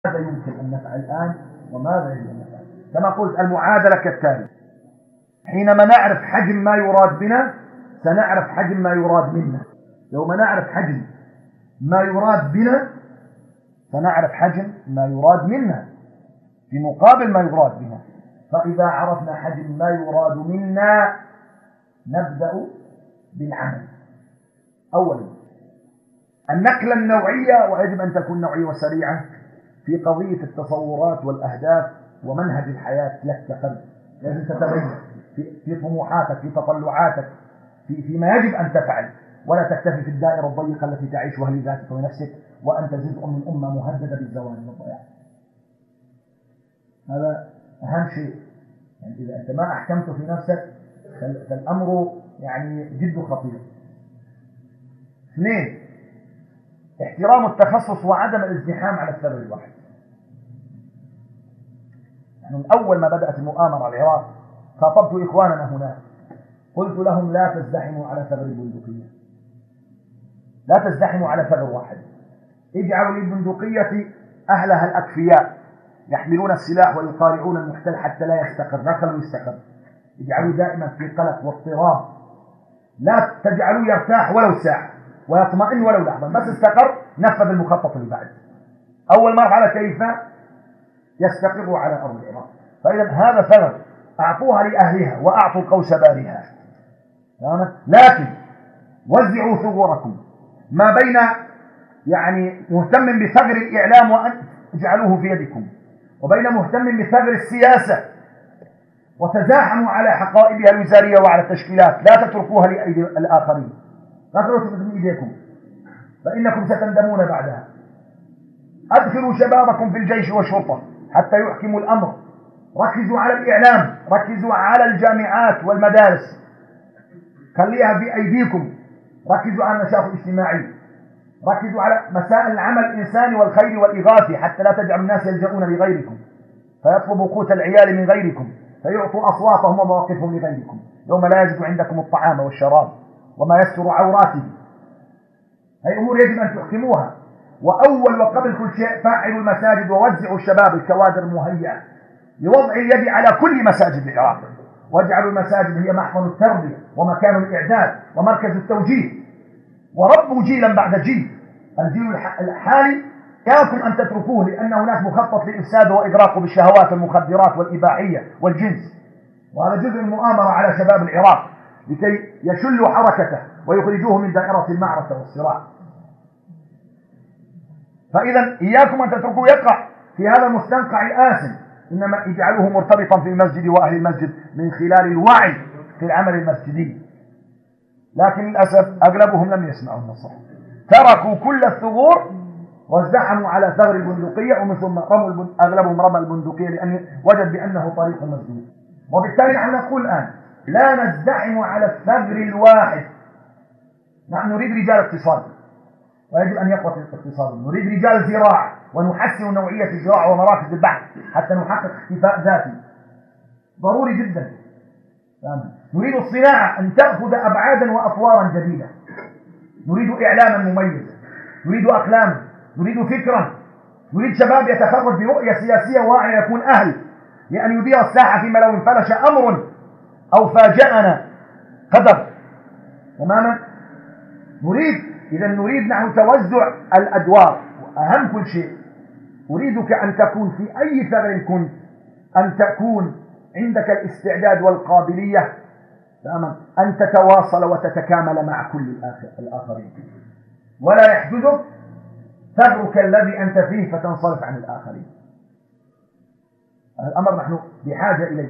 ماذا يمكن أن نفعل الآن وماذا يجب أن نفعل. كما قلت المعادلة كالتالي: حينما نعرف حجم ما يراد بنا سنعرف حجم ما يراد منا. يوم نعرف حجم ما يراد بنا سنعرف حجم ما يراد منا في مقابل ما يراد بنا. فإذا عرفنا حجم ما يراد منا نبدأ بالعمل. أولا النقلة النوعية، ويجب أن تكون نوعية وسريعة في قضية التصورات والأهداف ومنهج الحياة لك كفرد. لازم تتغير في طموحاتك، في تطلعاتك، فيما يجب أن تفعل، ولا تكتفي في الدائرة الضيقة التي تعيشها لذاتك ونفسك وأنت جزء من أمة مهددة بالزوال والضياع. هذا أهم شيء. يعني إذا أنت ما أحكمت في نفسك فالأمر يعني جد خطير. اثنين، احترام التخصص وعدم الازدحام على الثغر الواحد. يعني من أول ما بدأت المؤامرة على العراق خاطبت إخواننا هناك، قلت لهم: لا تزدحموا على ثغر البندقية، لا تزدحموا على ثغر واحد. اجعلوا للبندقية أهلها الأكفياء يحملون السلاح ويقارعون المحتل حتى لا يستقر، لا خلوا يستقر. اجعلوا دائما في قلق واضطراب، لا تجعلوا يرتاح ولو ساعة ويطمئن ولو لحظة. بس استقر نفذ المخطط اللي بعد. أول ما فعل كيف يستقر على أرض العراق. فإذا هذا ثغر أعطوها لأهلها وأعطوا القوس بارها، لكن وزعوا ثغوركم ما بين يعني مهتم بثغر الإعلام وأن اجعلوه في يدكم، وبين مهتم بثغر السياسة وتزاحموا على حقائبها الوزارية وعلى التشكيلات. لا تتركوها لأيدي الآخرين، لا تتركوها بإيديكم فإنكم ستندمون بعدها. أدخلوا شبابكم في الجيش والشرطة حتى يحكموا الأمر. ركزوا على الإعلام، ركزوا على الجامعات والمدارس، خليها في أيديكم. ركزوا على النشاط الاجتماعي، ركزوا على مسائل العمل الإنساني والخير والإغاثة حتى لا تجعلوا الناس يلجؤون لغيركم فيطلبوا قوت العيال من غيركم، فيعطوا أصواتهم ومواقفهم لغيركم يوم لا يجد عندكم الطعام والشراب وما يستر عوراته. هذه أمور يجب أن تحكموها. وأول وقبل كل شيء فاعلوا المساجد ووزعوا الشباب الكوادر المهيئة لوضع اليد على كل مساجد العراق، واجعلوا المساجد هي محضن التربية ومكان الإعداد ومركز التوجيه، وربوا جيلا بعد جيل. الجيل الحالي ياكم أن تتركوه لأن هناك مخطط لإفساده وإغراقه بالشهوات والمخدرات والإباحية والجنس، وهذا جزء من المؤامرة على شباب العراق لكي يشلوا حركته ويخرجوه من دائرة المعركة والصراع. فإذا إياكم أن تتركوا يقع في هذا المستنقع الآثم، إنما اجعلوه مرتبطا في المسجد وأهل المسجد من خلال الوعي في العمل المسجدي. لكن للأسف أغلبهم لم يسمعوا النصح، تركوا كل الثغور وازدحموا على ثغر البندقية، ومن ثم أغلبهم رمى البندقية لأن وجد بأنه طريق مسدود. وبالتالي نحن نقول الآن: لا نزدحم على الثغر الواحد. نحن نريد رجال اقتصاد ويجب أن يقوى الاقتصاد، نريد رجال زراعة ونحسن نوعية الزراعة ومراكز البحث حتى نحقق اكتفاء ذاتي ضروري جدا. نريد الصناعة أن تأخذ أبعادا وأطوارا جديدة، نريد إعلاما مميزا، نريد أقلاما، نريد فكرا، نريد شباب يتخرج برؤية سياسية واعية يكون أهل لأن يدير الساحة فيما لو انفلش أمر أو فاجأنا قدر. تماما. نريد نحن توزع الأدوار، وأهم كل شيء أريدك أن تكون في أي ثغر كنت أن تكون عندك الاستعداد والقابلية أن تتواصل وتتكامل مع كل الآخرين، ولا يحدثك ثغرك الذي أنت فيه فتنصرف عن الآخرين. هذا الأمر نحن بحاجة إليه.